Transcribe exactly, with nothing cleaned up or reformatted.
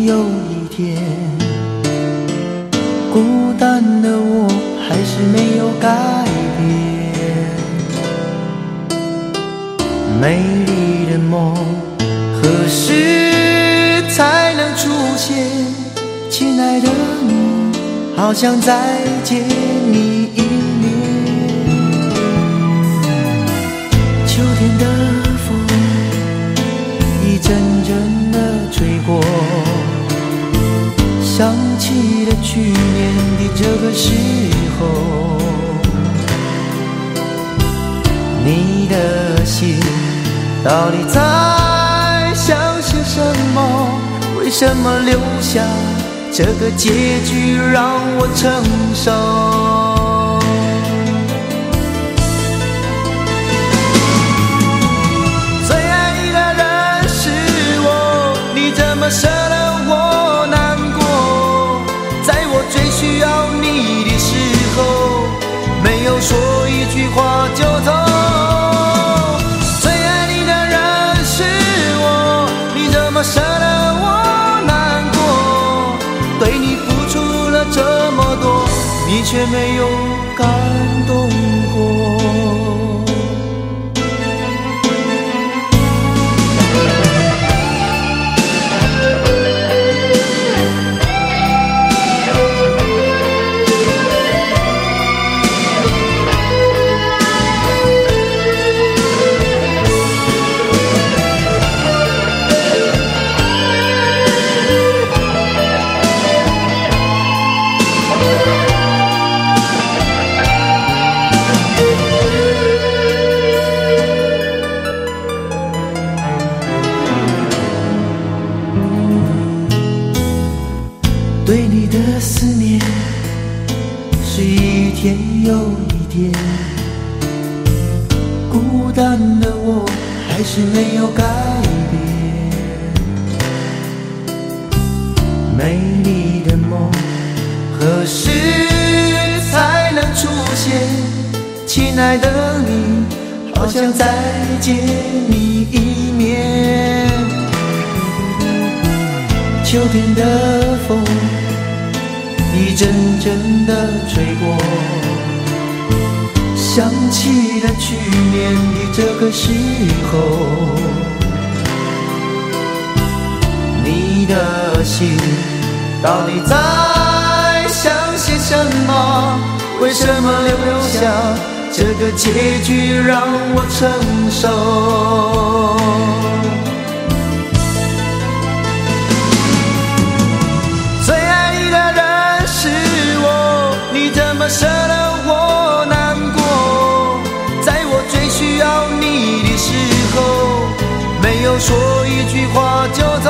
又一天，孤单的我还是没有改变。美丽的梦何时才能出现？亲爱的你，好想再见你一面。秋天的风一阵阵地吹过，想起了去年的这个时候，你的心到底在想些什么？为什么留下这个结局让我承受？最爱你的人是我，你怎么舍得我难过？在我最需要你的时候，没有说一句话就走。最爱你的人是我，你怎么舍得我难过？对你付出了这么多，你却没有感动过。对你的思念是一天又一天，孤单的我还是没有改变。美丽的梦何时才能出现？亲爱的你，好想再见你一面。秋天的风一阵阵地吹过，想起了去年的这个时候，你的心到底在想些什么？为什么留下这个结局让我承受？舍得我难过，在我最需要你的时候，没有说一句话就走。